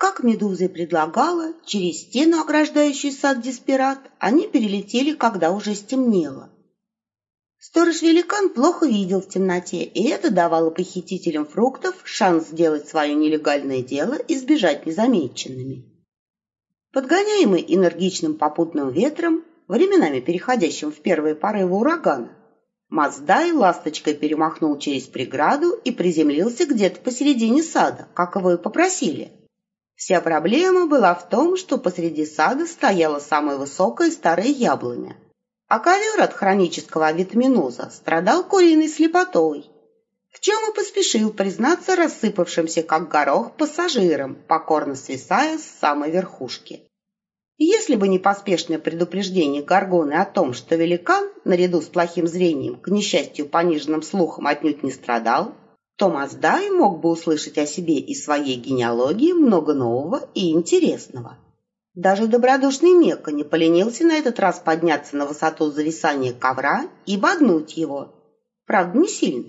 Как Медуза и предлагала, через стену, ограждающую сад Деспират, они перелетели, когда уже стемнело. Сторож-великан плохо видел в темноте, и это давало похитителям фруктов шанс сделать свое нелегальное дело и сбежать незамеченными. Подгоняемый энергичным попутным ветром, временами переходящим в первые порывы урагана, Маздай ласточкой перемахнул через преграду и приземлился где-то посередине сада, как его и попросили. Вся проблема была в том, что посреди сада стояла самая высокая старая яблоня, а ковер от хронического авитаминоза страдал куриной слепотой, в чем и поспешил признаться рассыпавшимся как горох пассажирам, покорно свисая с самой верхушки. Если бы не поспешное предупреждение Горгоны о том, что великан, наряду с плохим зрением, к несчастью пониженным слухом отнюдь не страдал, то Маздай мог бы услышать о себе и своей генеалогии много нового и интересного. Даже добродушный Мека не поленился на этот раз подняться на высоту зависания ковра и боднуть его. Правда, не сильно.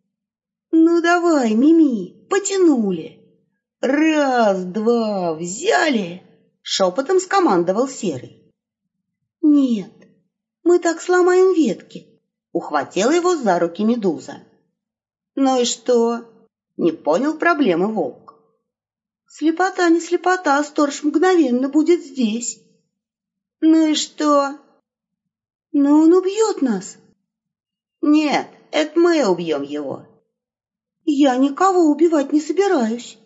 «Ну давай, Мими, потянули! Раз, два, взяли!» Шепотом скомандовал Серый. «Нет, мы так сломаем ветки!» Ухватила его за руки Медуза. «Ну и что?» — не понял проблемы волк. «Слепота не слепота, а сторож мгновенно будет здесь». «Ну и что?» «Но он убьет нас». «Нет, это мы убьем его». «Я никого убивать не собираюсь».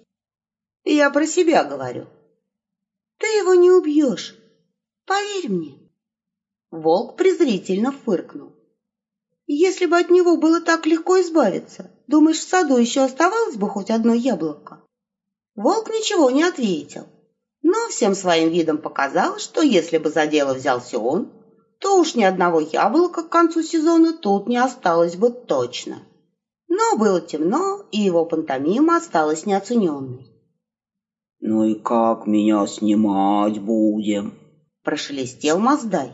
«Я про себя говорю». «Ты его не убьешь, поверь мне». Волк презрительно фыркнул. «Если бы от него было так легко избавиться, думаешь, в саду еще оставалось бы хоть одно яблоко?» Волк ничего не ответил, но всем своим видом показал, что если бы за дело взялся он, то уж ни одного яблока к концу сезона тут не осталось бы точно. Но было темно, и его пантомима осталась неоцененной. «Ну и как меня снимать будем?» — прошелестел Маздай.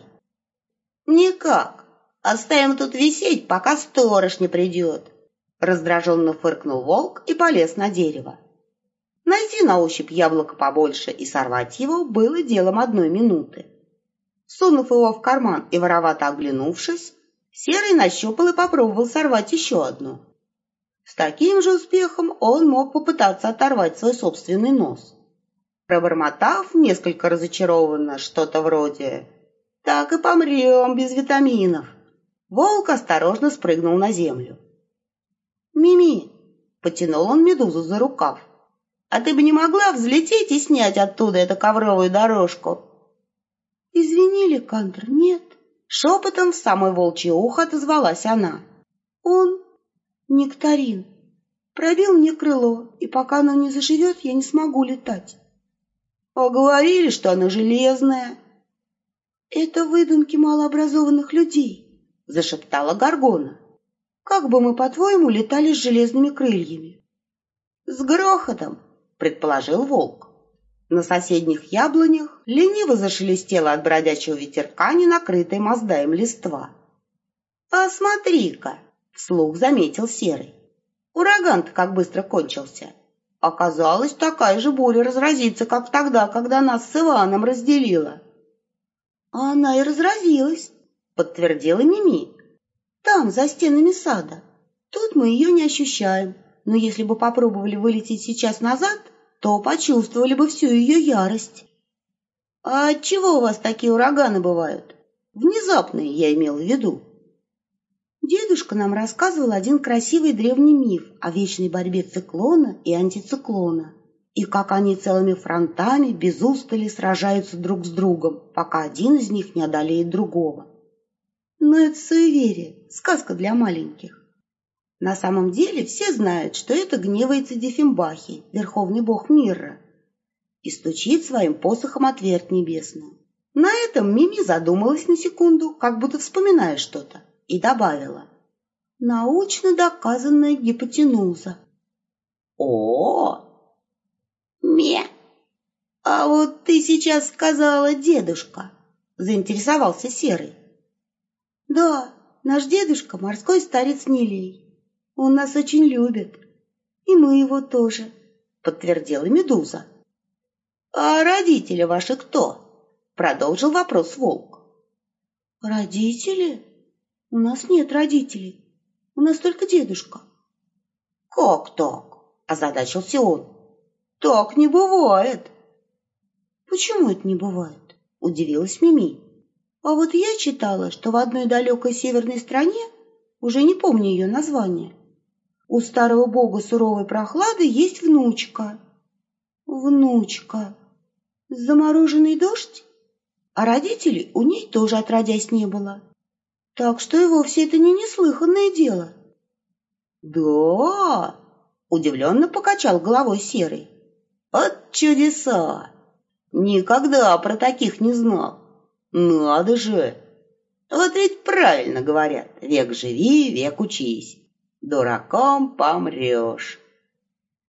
«Никак. Оставим тут висеть, пока сторож не придет», — раздраженно фыркнул волк и полез на дерево. Найти на ощупь яблоко побольше и сорвать его было делом 1 минуты. Сунув его в карман и воровато оглянувшись, Серый нащупал и попробовал сорвать еще одно. С таким же успехом он мог попытаться оторвать свой собственный нос. Пробормотав несколько разочарованно что-то вроде «Так и помрем без витаминов», волк осторожно спрыгнул на землю. «Мими!» — потянул он Медузу за рукав. «А ты бы не могла взлететь и снять оттуда эту ковровую дорожку?» «Извини, Ликандр, нет». Шепотом в самое волчье ухо отозвалась она. «Он, нектарин, пробил мне крыло, и пока оно не заживет, я не смогу летать». «А говорили, что оно железное». «Это выдумки малообразованных людей», — зашептала Горгона. «Как бы мы, по-твоему, летали с железными крыльями?» «С грохотом», — предположил волк. На соседних яблонях лениво зашелестело от бродячего ветерка ненакрытой Маздаем листва. «А смотри-ка», — вслух заметил Серый, — «ураган-то как быстро кончился. Оказалось, такая же буря разразится, как тогда, когда нас с Иваном разделила». «А она и разразилась», — подтвердила Мими. «Там, за стенами сада. Тут мы ее не ощущаем, но если бы попробовали вылететь сейчас назад, то почувствовали бы всю ее ярость». «А отчего у вас такие ураганы бывают? Внезапные, я имела в виду». Дедушка нам рассказывал один красивый древний миф о вечной борьбе циклона и антициклона, и как они целыми фронтами без устали сражаются друг с другом, пока один из них не одолеет другого. Но это суеверие, сказка для маленьких. На самом деле все знают, что это гневается Диффенбахи, верховный бог Мирра, и стучит своим посохом о твердь небесную. На этом Мими задумалась на секунду, как будто вспоминая что-то, и добавила: «Научно доказанная гипотенуза». «О, ме! А вот ты сейчас сказала дедушка», — заинтересовался Серый. «Да, наш дедушка морской старец Нилей. Он нас очень любит, и мы его тоже», — подтвердила Медуза. «А родители ваши кто?» — продолжил вопрос волк. «Родители? У нас нет родителей. У нас только дедушка». «Как так?» — озадачился он. «Так не бывает». «Почему это не бывает?» — удивилась Мими. «А вот я читала, что в одной далекой северной стране, уже не помню ее название, у старого бога суровой прохлады есть внучка. Внучка. Замороженный дождь? А родителей у ней тоже отродясь не было. Так что и вовсе это не неслыханное дело». «Да?» — удивленно покачал головой Серый. «От чудеса! Никогда про таких не знал. Надо же! Вот ведь правильно говорят: век живи, век учись. Дураком помрешь».